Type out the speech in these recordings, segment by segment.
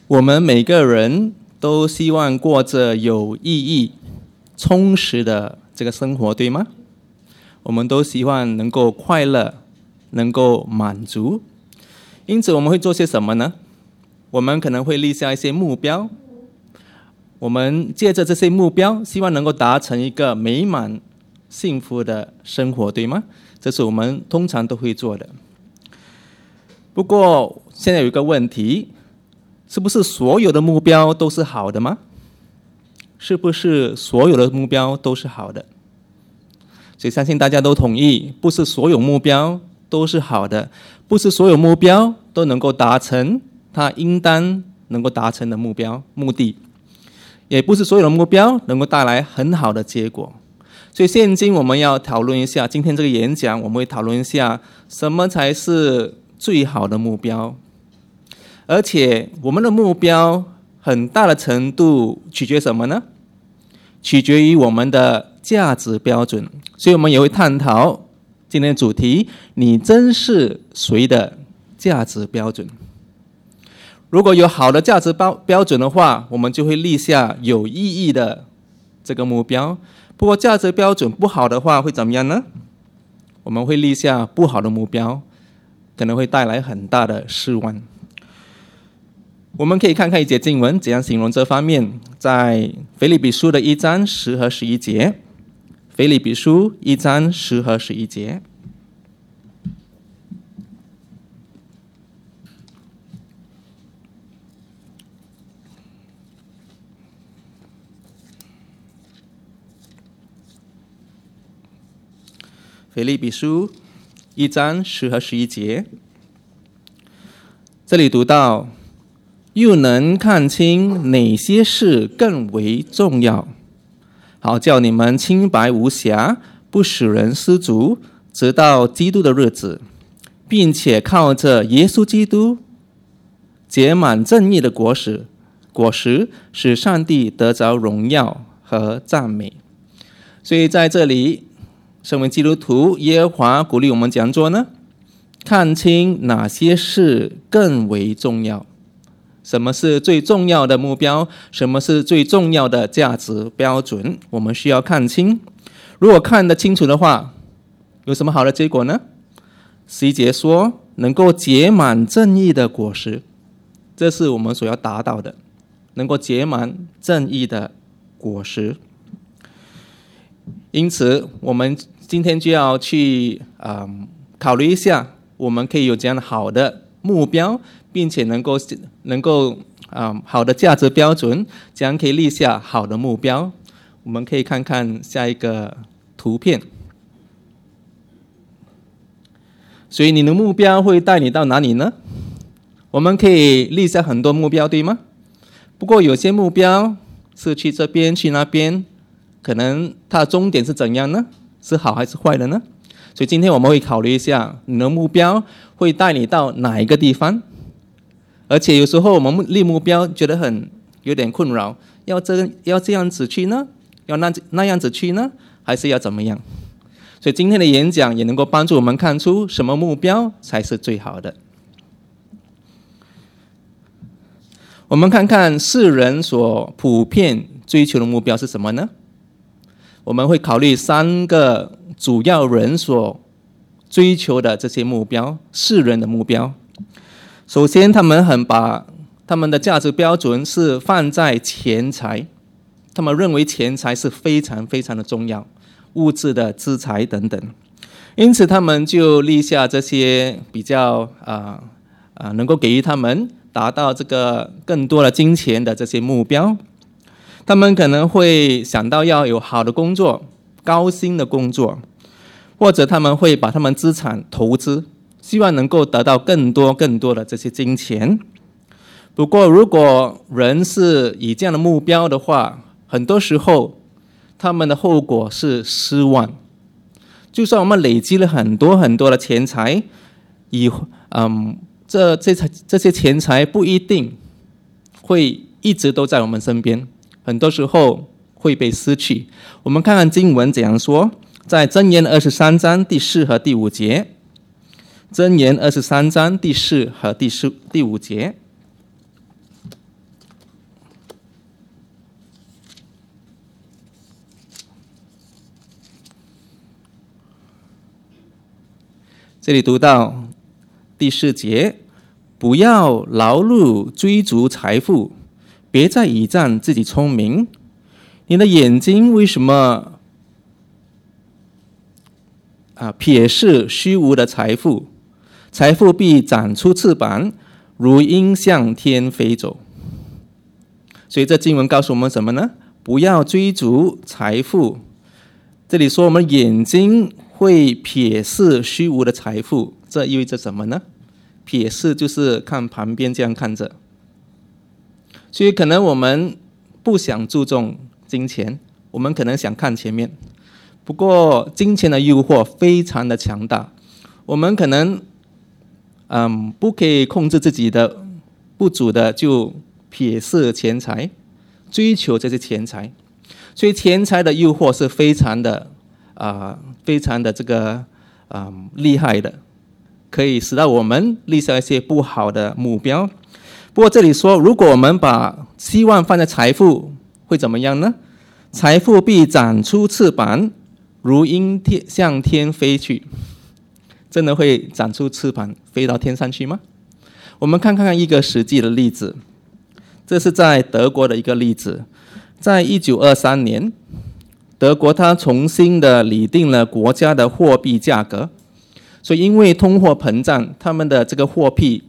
我们每个人都希望过着有意义、充实的这个生活，对吗？我们都希望能够快乐，能够满足。因此我们会做些什么呢？我们可能会立下一些目标，我们借着这些目标，希望能够达成一个美满幸福的生活，对吗？这是我们通常都会做的。不过现在有一个问题，是不是所有的目标都是好的吗？是不是所有的目标都是好的？所以相信大家都同意，不是所有目标都是好的，不是所有目标都能够达成它应当能够达成的目的，也不是所有的目标能够带来很好的结果。所以现今我们要讨论一下，今天这个演讲我们会讨论一下什么才是最好的目标。而且我们的目标很大的程度取决什么呢？取决于我们的价值标准。所以我们也会探讨今天的主题，你真是谁的价值标准？如果有好的价值标准的话，我们就会立下有意义的这个目标。不过价值标准不好的话会怎么样呢？我们会立下不好的目标，可能会带来很大的失望。我们可以看看一节经文怎样形容这方面，在腓立比书的1章10和11节。腓立比书1章10和11节。腓立比书1章10和11节，这里读到，又能看清哪些事更为重要，好叫你们清白无瑕，不使人失足，直到基督的日子，并且靠着耶稣基督结满正义的果实，使上帝得着荣耀和赞美。所以在这里，身为基督徒，耶和华鼓励我们怎样做呢？看清哪些事更为重要。什么是最重要的目标？什么是最重要的价值标准？我们需要看清。如果看得清楚的话，有什么好的结果呢？11节说，能够结满正义的果实，这是我们所要达到的，能够结满正义的果实。因此我们今天就要去考虑一下，我们可以有这样好的目标，并且能够好的价值标准，这样可以立下好的目标。我们可以看看下一个图片。所以你的目标会带你到哪里呢？我们可以立下很多目标，对吗？不过有些目标是去这边去那边，可能它的终点是怎样呢？是好还是坏的呢？所以今天我们会考虑一下，你的目标会带你到哪一个地方。而且有时候我们立目标觉得有点困扰，要这样子去呢？要那样子去呢？还是要怎么样？所以今天的演讲也能够帮助我们看出什么目标才是最好的。我们看看世人所普遍追求的目标是什么呢？我们会考虑3个主要人所追求的这些目标，世人的目标。首先，他们把他们的价值标准是放在钱财，他们认为钱财是非常非常的重要，物质的资财等等。因此他们就立下这些比较能够给予他们达到这个更多的金钱的这些目标。他们可能会想到要有好的工作，高薪的工作，或者他们会把他们资产投资，希望能够得到更多的这些金钱。不过如果人是以这样的目标的话，很多时候他们的后果是失望。就算我们累积了很多的钱财，这些钱财不一定会一直都在我们身边，很多时候会被失去。我们看看经文怎样说，在箴言23章第4和第5节。箴言23章第4和第5节。 这里读到第4节，不要劳碌追逐财富，别再倚仗自己聪明。你的眼睛为什么瞥视虚无的财富？财富必长出翅膀，如鹰向天飞走。所以这经文告诉我们什么呢？不要追逐财富。这里说我们眼睛会瞥视虚无的财富，这意味着什么呢？瞥视就是看旁边这样看着。所以可能我们不想注重金钱，我们可能想看前面。不过金钱的诱惑非常的强大，我们可能不可以控制自己的，不主的就瞥视钱财，追求这些钱财。所以钱财的诱惑是非常的厉害的，可以使到我们立下一些不好的目标。不过这里说，如果我们把希望放在财富，会怎么样呢？财富必长出翅膀，如鹰向天飞去。真的会长出翅膀飞到天上去吗？我们看看一个实际的例子，这是在德国的一个例子。在1923年，德国它重新的拟定了国家的货币价格，所以因为通货膨胀，他们的这个货币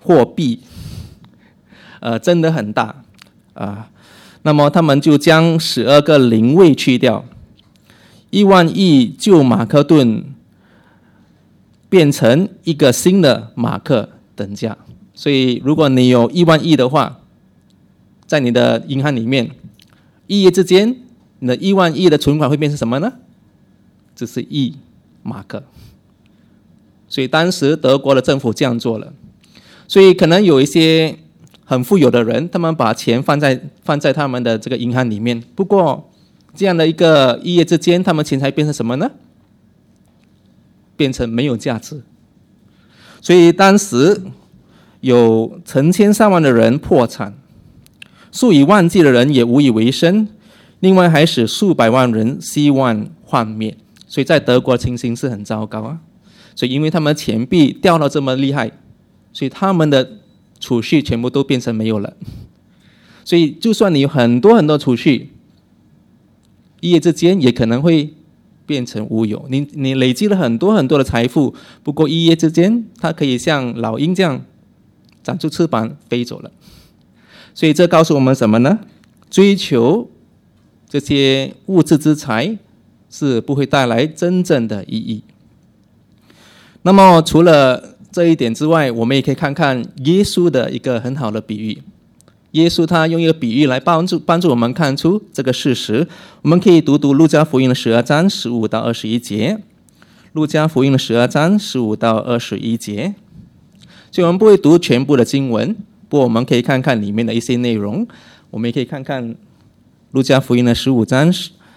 真的很大那么他们就将12个零位去掉，1万亿旧马克顿变成一个新的马克等价。所以如果你有1万亿的话，在你的银行里面一夜之间，你的1万亿的存款会变成什么呢？只是1马克。所以当时德国的政府这样做了。所以可能有一些很富有的人，他们把钱放在他们的这个银行里面。不过这样的一夜之间，他们钱财变成什么呢？变成没有价值。所以当时有成千上万的人破产，数以万计的人也无以为生，另外还使数百万人希望幻灭。所以在德国情形是很糟糕所以因为他们的钱币掉到这么厉害，所以他们的储蓄全部都变成没有了。所以就算你有很多很多储蓄，一夜之间也可能会变成无有。你累积了很多很多的财富，不过一夜之间它可以像老鹰这样长出翅膀飞走了。所以这告诉我们什么呢？追求这些物质之财是不会带来真正的意义。那么除了这一点之外，我们也可以看看耶稣的一个很好的比喻。耶稣他用一个比喻来帮助我们看出这个事实。我们可以读路加福音的12章15到21节。路加福音的12章15到21节。所以我们不会读全部的经文，不过我们可以看看里面的一些内容。我们也可以看看路加福音的12章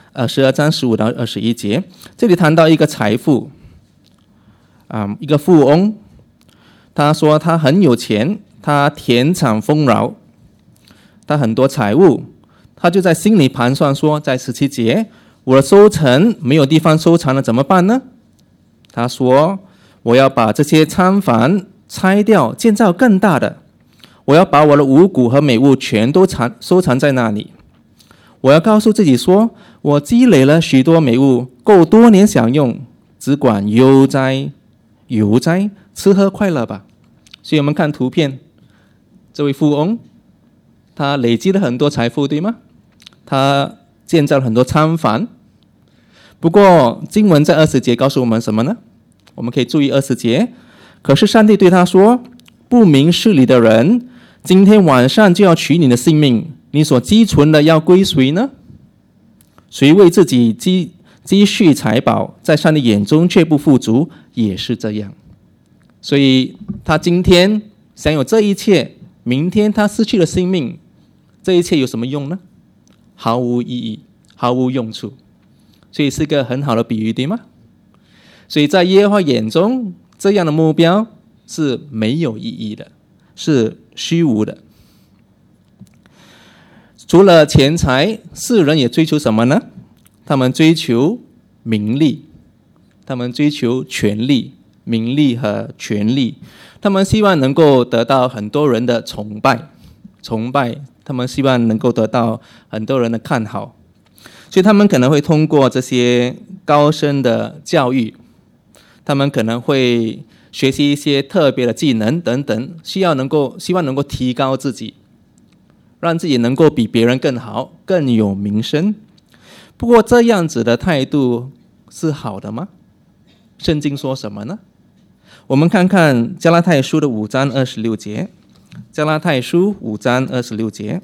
15到21节。这里谈到一个财富一个富翁，他说他很有钱，他田产丰饶，他很多财物，他就在心里盘算说，在17节，我的收成没有地方收藏了，怎么办呢？他说，我要把这些仓房拆掉，建造更大的，我要把我的五谷和美物全都收藏在那里。我要告诉自己说，我积累了许多美物，够多年享用，只管悠哉吃喝快乐吧。所以我们看图片，这位富翁他累积了很多财富，对吗？他建造了很多仓房。不过经文在20节告诉我们什么呢？我们可以注意20节。可是上帝对他说，不明事理的人，今天晚上就要取你的性命，你所积存的要归谁呢？谁为自己积蓄财宝，在上帝眼中却不富足，也是这样。所以他今天享有这一切，明天他失去了性命，这一切有什么用呢？毫无意义，毫无用处。所以是个很好的比喻，对吗？所以在耶和华眼中，这样的目标是没有意义的，是虚无的。除了钱财，世人也追求什么呢？他们追求名利，他们追求权力， 名利和权力，他们希望能够得到很多人的崇拜，他们希望能够得到很多人的看好，所以他们可能会通过这些高深的教育，他们可能会学习一些特别的技能等等，希望能够提高自己，让自己能够比别人更好，更有名声。不过这样子的态度是好的吗？圣经说什么呢？我们看看加拉太书的5章26节，加拉太书5章26节。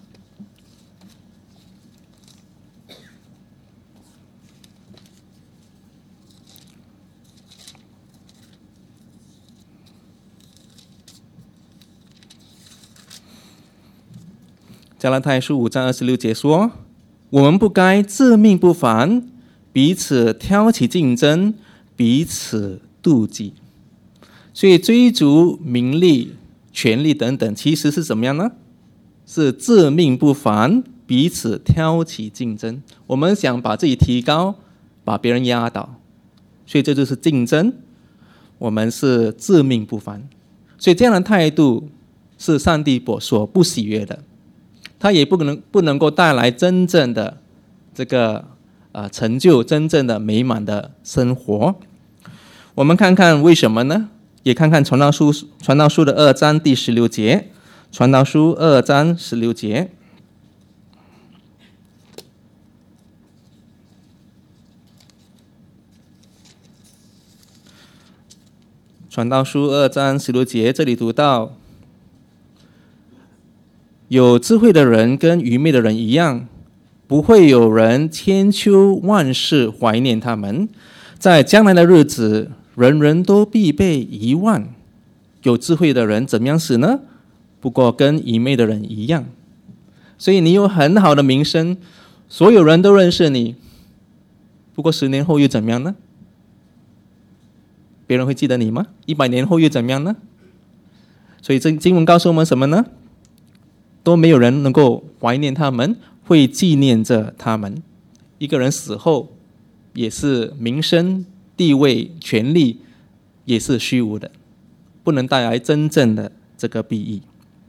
加拉太书5章26节说，我们不该自命不凡，彼此挑起竞争，彼此妒忌。所以追逐名利、权力等等，其实是怎么样呢？是自命不凡，彼此挑起竞争。我们想把自己提高，把别人压倒，所以这就是竞争。我们是自命不凡，所以这样的态度是上帝所不喜悦的。它也不能够带来真正的这个成就，真正的美满的生活。我们看看为什么呢？也看看传道书的2章第16节，传道书2章16节。传道书2章16节，这里读到，有智慧的人跟愚昧的人一样，不会有人千秋万世怀念他们，在将来的日子，人人都必被遗忘。有智慧的人怎么样死呢？不过跟愚昧的人一样。所以你有很好的名声，所有人都认识你，不过10年后又怎么样呢？别人会记得你吗？100年后又怎么样呢？所以这经文告诉我们什么呢？都没有人能够怀念他们，会纪念着他们。一个人死后，也是名声、地位、权力，也是虚无的，不能带来真正的这个裨益。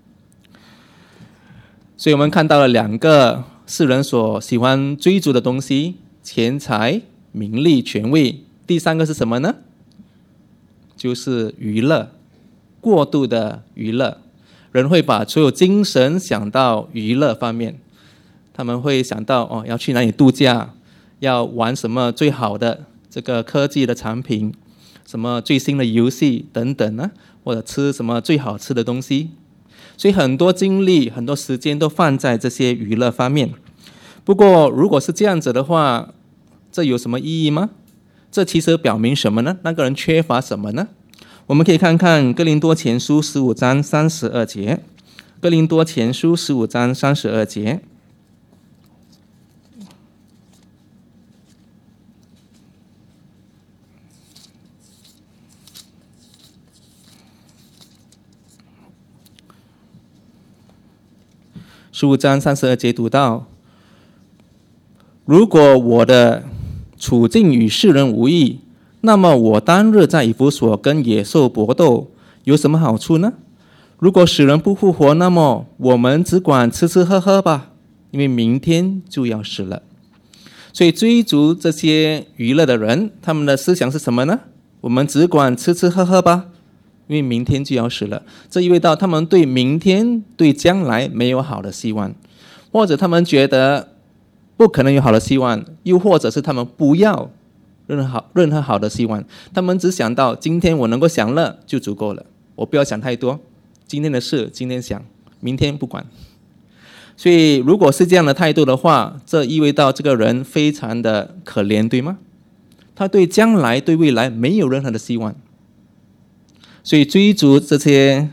所以我们看到了2个世人所喜欢追逐的东西：钱财、名利、权位。第3个是什么呢？就是娱乐，过度的娱乐。人会把所有精神想到娱乐方面，他们会想到要去哪里度假，要玩什么最好的这个科技的产品，什么最新的游戏等等呢，或者吃什么最好吃的东西。所以很多精力、很多时间都放在这些娱乐方面。不过如果是这样子的话，这有什么意义吗？这其实表明什么呢？那个人缺乏什么呢？我们可以看看哥林多前书15章32节，哥林多前书15章32节。15章32节读到，如果我的处境与世人无异，那么我当日在以弗所跟野兽搏斗有什么好处呢？如果死人不复活，那么我们只管吃吃喝喝吧，因为明天就要死了。所以追逐这些娱乐的人，他们的思想是什么呢？我们只管吃吃喝喝吧，因为明天就要死了。这意味到他们对明天、对将来没有好的希望，或者他们觉得不可能有好的希望，又或者是他们不要任何好的希望，他们只想到今天我能够享乐就足够了，我不要想太多，今天的事今天想，明天不管。所以如果是这样的态度的话，这意味到这个人非常的可怜，对吗？他对将来、对未来没有任何的希望。所以追逐这些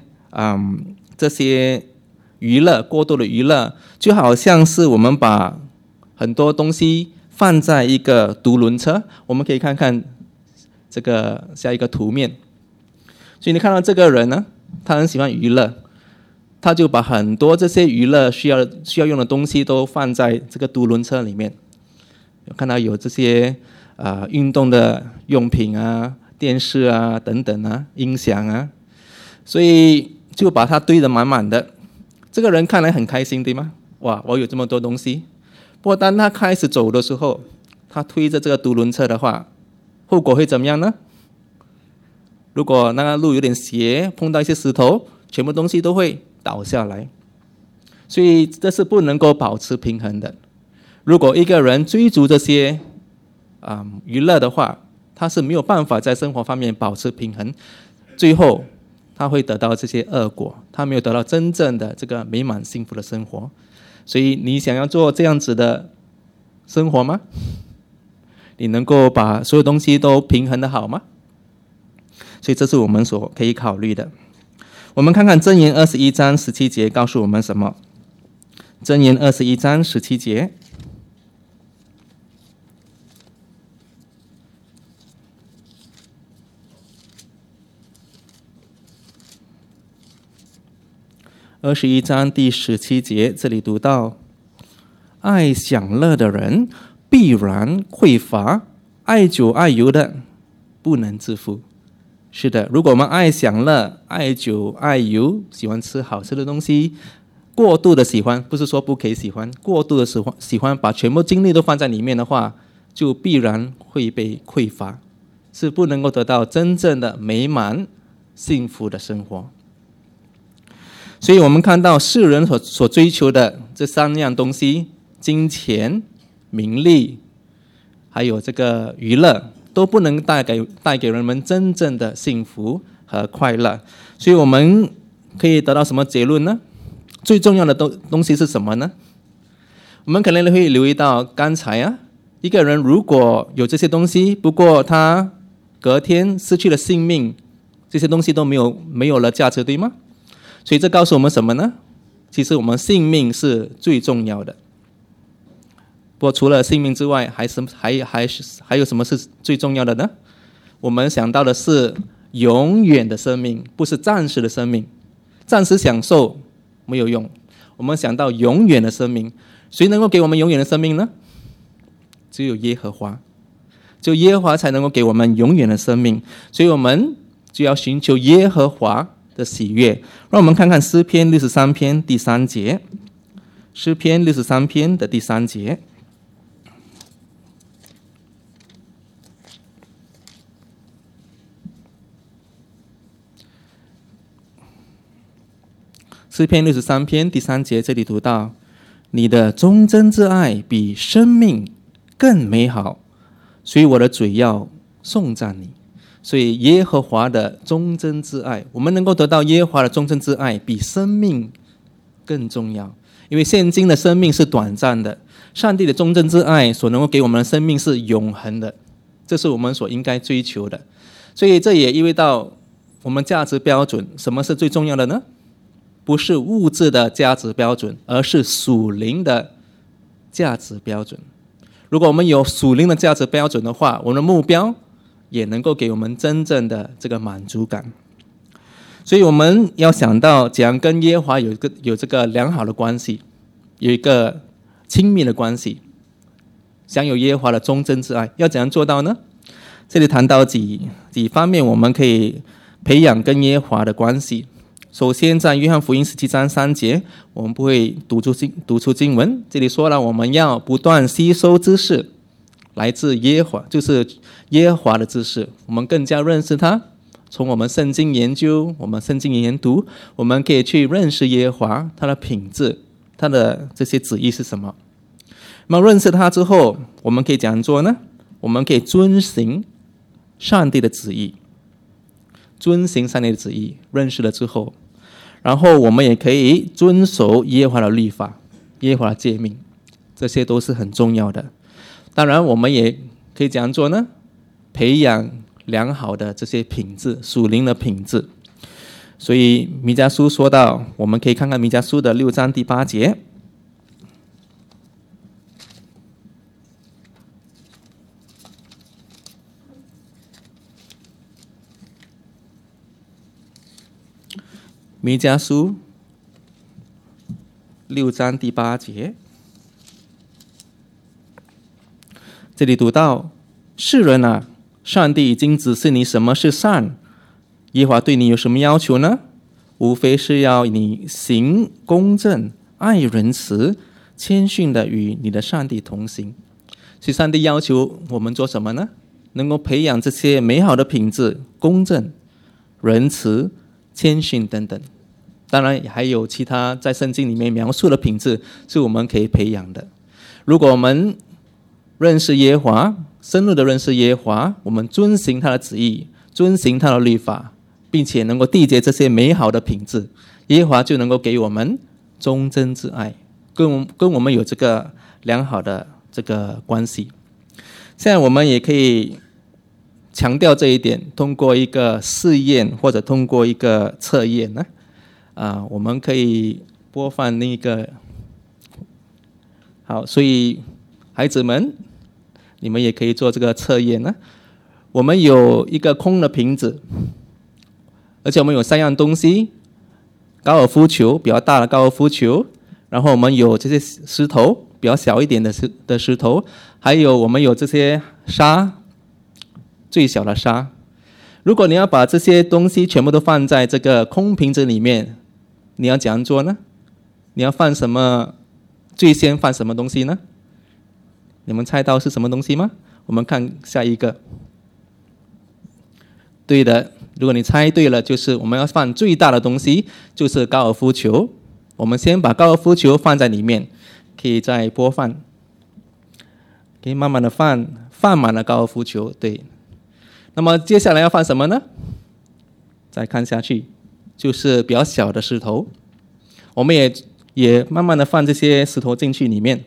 娱乐，过度的娱乐，就好像是我们把很多东西放在一个独轮车。我们可以看看这个下一个图面。所以你看到这个人呢，他很喜欢娱乐，他就把很多这些娱乐需要用的东西都放在这个独轮车里面。看到有这些运动的用品啊、 电视啊等等啊，音响啊，所以就把它堆得满满的。这个人看来很开心，对吗？哇，我有这么多东西。不过当他开始走的时候，他推着这个独轮车的话，后果会怎么样呢？如果那个路有点斜，碰到一些石头，全部东西都会倒下来。所以这是不能够保持平衡的。如果一个人追逐这些娱乐的话，他是没有办法在生活方面保持平衡，最后他会得到这些恶果，他没有得到真正的这个美满幸福的生活。所以你想要做这样子的生活吗？你能够把所有东西都平衡的好吗？所以这是我们所可以考虑的。我们看看箴言21章17节告诉我们什么。箴言21章17节，21章第17节，这里读到：爱享乐的人必然匮乏，爱酒爱油的不能致富。是的，如果我们爱享乐、爱酒爱油，喜欢吃好吃的东西，过度的喜欢，不是说不可以喜欢，过度的喜欢把全部精力都放在里面的话，就必然会被匮乏，是不能够得到真正的美满幸福的生活。所以我们看到世人所追求的这3样东西，金钱、名利还有这个娱乐，都不能带给人们真正的幸福和快乐。所以我们可以得到什么结论呢？最重要的东西是什么呢？我们可能会留意到刚才一个人如果有这些东西，不过他隔天失去了性命，这些东西都没有了价值，对吗？所以这告诉我们什么呢？其实我们性命是最重要的。不过除了性命之外，还有什么是最重要的呢？我们想到的是永远的生命，不是暂时的生命。暂时享受没有用，我们想到永远的生命。谁能够给我们永远的生命呢？只有耶和华，只有耶和华才能够给我们永远的生命。所以我们就要寻求耶和华的喜悦。让我们看看诗篇63篇第3节，诗篇63篇的第3节。诗篇63篇第3节，这里读到：你的忠贞之爱比生命更美好，所以我的嘴要颂赞你。所以耶和华的忠贞之爱，我们能够得到耶和华的忠贞之爱比生命更重要。因为现今的生命是短暂的，上帝的忠贞之爱所能够给我们的生命是永恒的，这是我们所应该追求的。所以这也意味到我们价值标准，什么是最重要的呢？不是物质的价值标准，而是属灵的价值标准。如果我们有属灵的价值标准的话，我们的目标也能够给我们真正的这个满足感。所以我们要想到怎样跟耶和华有这个良好的关系，有一个亲密的关系，享有耶和华的忠贞之爱，要怎样做到呢？这里谈到几方面我们可以培养跟耶和华的关系。首先在约翰福音17章3节，我们不会读出经文，这里说了我们要不断吸收知识，来自耶和华，就是耶和华的知识，我们更加认识他。从我们圣经研究，我们圣经研读，我们可以去认识耶和华，他的品质，他的这些旨意是什么。那么认识他之后，我们可以怎样做呢？我们可以遵行上帝的旨意，遵行上帝的旨意，认识了之后，然后我们也可以遵守耶和华的律法，耶和华的诫命，这些都是很重要的。当然我们也可以怎样做呢？培养良好的这些品质，属灵的品质。所以弥迦书说到，我们可以看看弥迦书的6章第8节。弥迦书6章第8节，这里读到：世人啊， 上帝已经指示你什么是善，耶和华对你有什么要求呢？无非是要你行公正、爱仁慈、谦逊的与你的上帝同行。所以上帝要求我们做什么呢？能够培养这些美好的品质，公正、仁慈、谦逊等等。当然还有其他在圣经里面描述的品质是我们可以培养的。如果我们认识耶和华，深入的认识耶和华，我们遵行他的旨意，遵行他的律法，并且能够缔结这些美好的品质，耶和华就能够给我们忠贞之爱，跟我们有这个良好的这个关系。现在我们也可以强调这一点，通过一个试验或者通过一个测验呢，我们可以播放那个。好，所以孩子们，你们也可以做这个测验呢。我们有一个空的瓶子，而且我们有3样东西：高尔夫球，比较大的高尔夫球，然后我们有这些石头，比较小一点的石头，还有我们有这些沙，最小的沙。如果你要把这些东西全部都放在这个空瓶子里面，你要怎样做呢？你要放什么？最先放什么东西呢？你们猜到是什么东西吗？我们看下一个。对的，如果你猜对了，就是我们要放最大的东西，就是高尔夫球。我们先把高尔夫球放在里面，可以再播放，可以慢慢的放满了高尔夫球。对，那么接下来要放什么呢？再看下去，就是比较小的石头。我们也慢慢的放这些石头进去里面，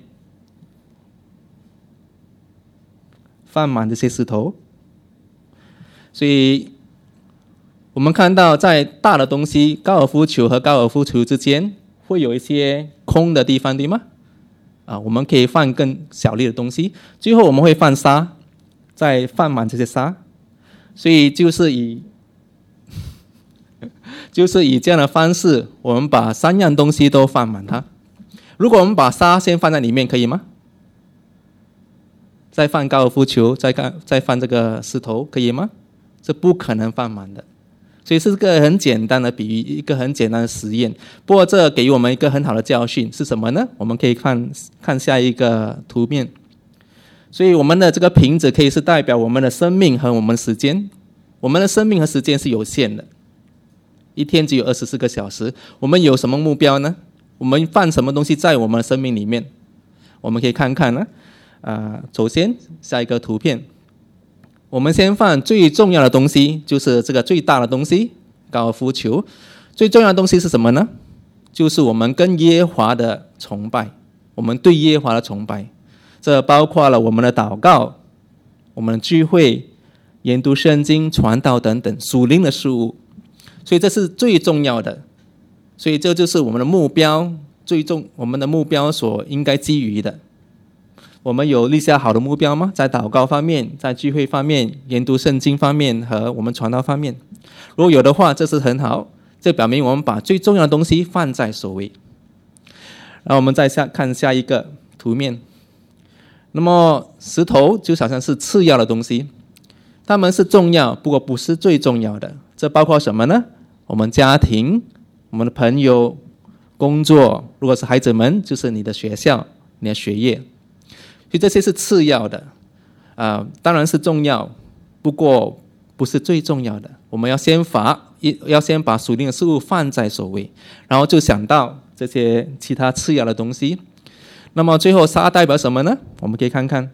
放满这些石头。所以我们看到在大的东西，高尔夫球和高尔夫球之间会有一些空的地方，对吗？我们可以放更小粒的东西，最后我们会放沙，再放满这些沙。所以就是以这样的方式，我们把3样东西都放满它。如果我们把沙先放在里面，可以吗？再放高尔夫球，再放这个石头，可以吗？这不可能放满的。所以是个很简单的比喻，一个很简单的实验。不过这给我们一个很好的教训是什么呢？我们可以看下一个图片。所以我们的这个瓶子可以是代表我们的生命和我们的时间。我们的生命和时间是有限的，一天只有24个小时。我们有什么目标呢？我们放什么东西在我们的生命里面？我们可以看看呢。首先下一个图片，我们先放最重要的东西，就是这个最大的东西，高尔夫球。最重要的东西是什么呢？就是我们跟耶和华的崇拜，我们对耶和华的崇拜。这包括了我们的祷告、我们的聚会、研读圣经、传道等等属灵的事物。所以这是最重要的，所以这就是我们的目标，我们的目标所应该基于的。我们有立下好的目标吗？在祷告方面，在聚会方面，研读圣经方面和我们传道方面，如果有的话，这是很好，这表明我们把最重要的东西放在首位。然后我们再看下一个图面。那么石头就好像是次要的东西，它们是重要，不过不是最重要的。这包括什么呢？我们家庭、我们的朋友、工作，如果是孩子们，就是你的学校、你的学业。所以这些是次要的，当然是重要，不过不是最重要的。我们要先把属灵的事物放在首位，然后就想到这些其他次要的东西。那么最后沙代表什么呢？我们可以看看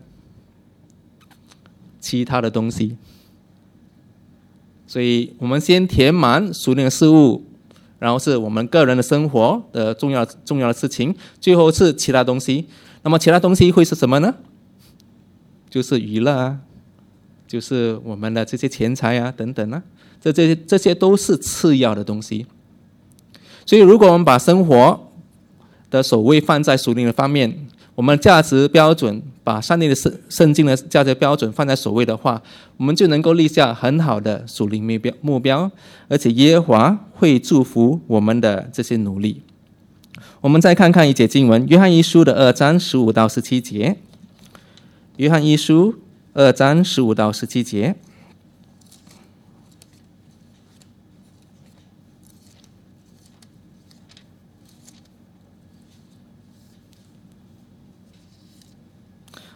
其他的东西。所以我们先填满属灵的事物，然后是我们个人的生活的重要的事情，最后是其他东西。那么其他东西会是什么呢？就是娱乐啊，就是我们的这些钱财啊等等啊，这些都是次要的东西。所以如果我们把生活的首位放在属灵的方面，我们价值标准把上帝的圣经的价值标准放在首位的话，我们就能够立下很好的属灵目标，而且耶和华会祝福我们的这些努力。我们再看看一节经文，约翰一书的2章15到17节。约翰一书2章15到17节。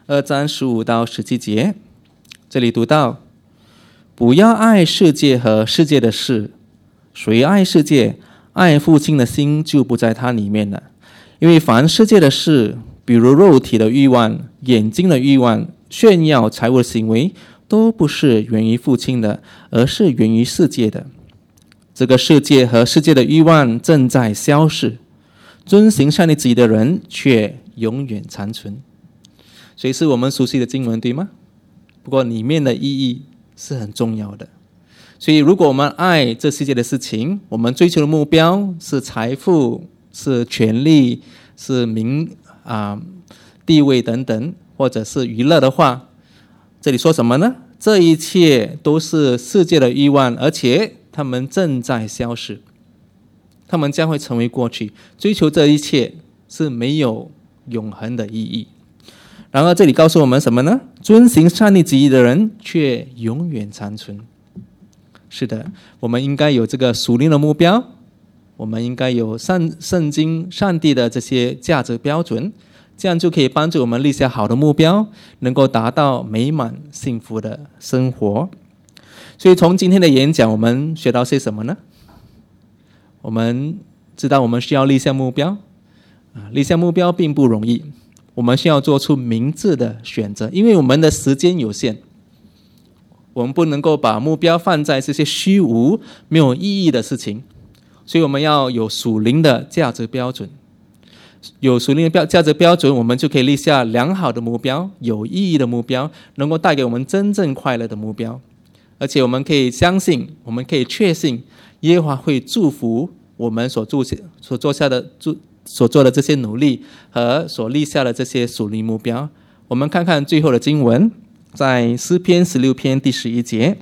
2章15到17节，这里读到：不要爱世界和世界的事，谁爱世界，爱父亲的心就不在他里面了。因为凡世界的事，比如肉体的欲望、眼睛的欲望、炫耀财物的行为，都不是源于父亲的，而是源于世界的。这个世界和世界的欲望正在消逝，遵行上帝旨意的人却永远长存。所以是我们熟悉的经文，对吗？不过里面的意义是很重要的。所以如果我们爱这世界的事情，我们追求的目标是财富、是权力、是地位等等，或者是娱乐的话，这里说什么呢？这一切都是世界的欲望，而且他们正在消逝，他们将会成为过去。追求这一切是没有永恒的意义。然而这里告诉我们什么呢？遵行上帝旨意的人却永远长存。是的，我们应该有这个属灵的目标，我们应该有圣经上帝的这些价值标准，这样就可以帮助我们立下好的目标，能够达到美满幸福的生活。所以从今天的演讲，我们学到些什么呢？我们知道我们需要立下目标，立下目标并不容易，我们需要做出明智的选择，因为我们的时间有限，我们不能够把目标放在这些虚无没有意义的事情，所以我们要有属灵的价值标准。有属灵的价值标准，我们就可以立下良好的目标，有意义的目标，能够带给我们真正快乐的目标。而且我们可以相信，我们可以确信，耶和华会祝福我们所做的这些努力和所立下的这些属灵目标。我们看看最后的经文，在诗篇16篇第11节。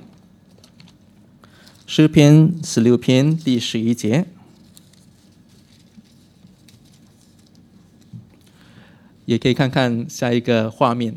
诗篇16篇第11节，也可以看看下一个画面。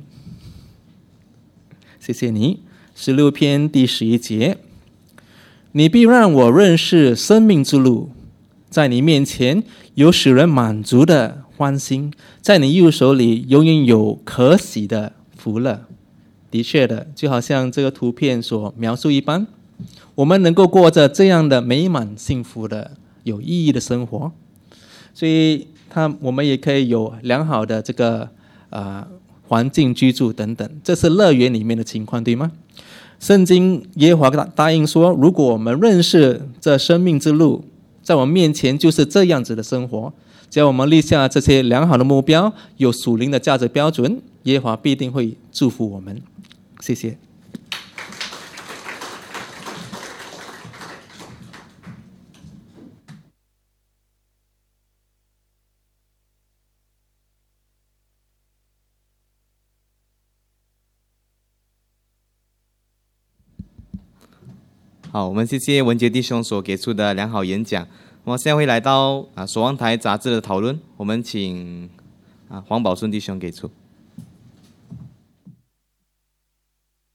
谢谢你。16篇第11节，你必让我认识生命之路，在你面前有使人满足的欢心，在你右手里永远有可喜的福乐。的确的，就好像这个图片所描述一般，我们能够过着这样的美满幸福的有意义的生活，所以我们也可以有良好的这个环境居住等等，这是乐园里面的情况，对吗？圣经耶和华答应说，如果我们认识这生命之路，在我们面前就是这样子的生活，只要我们立下这些良好的目标，有属灵的价值标准，耶和华必定会祝福我们。谢谢。 好，我们谢谢文杰弟兄所给出的良好演讲。我们现在会来到守望台杂志的讨论，我们请黄宝顺弟兄给出。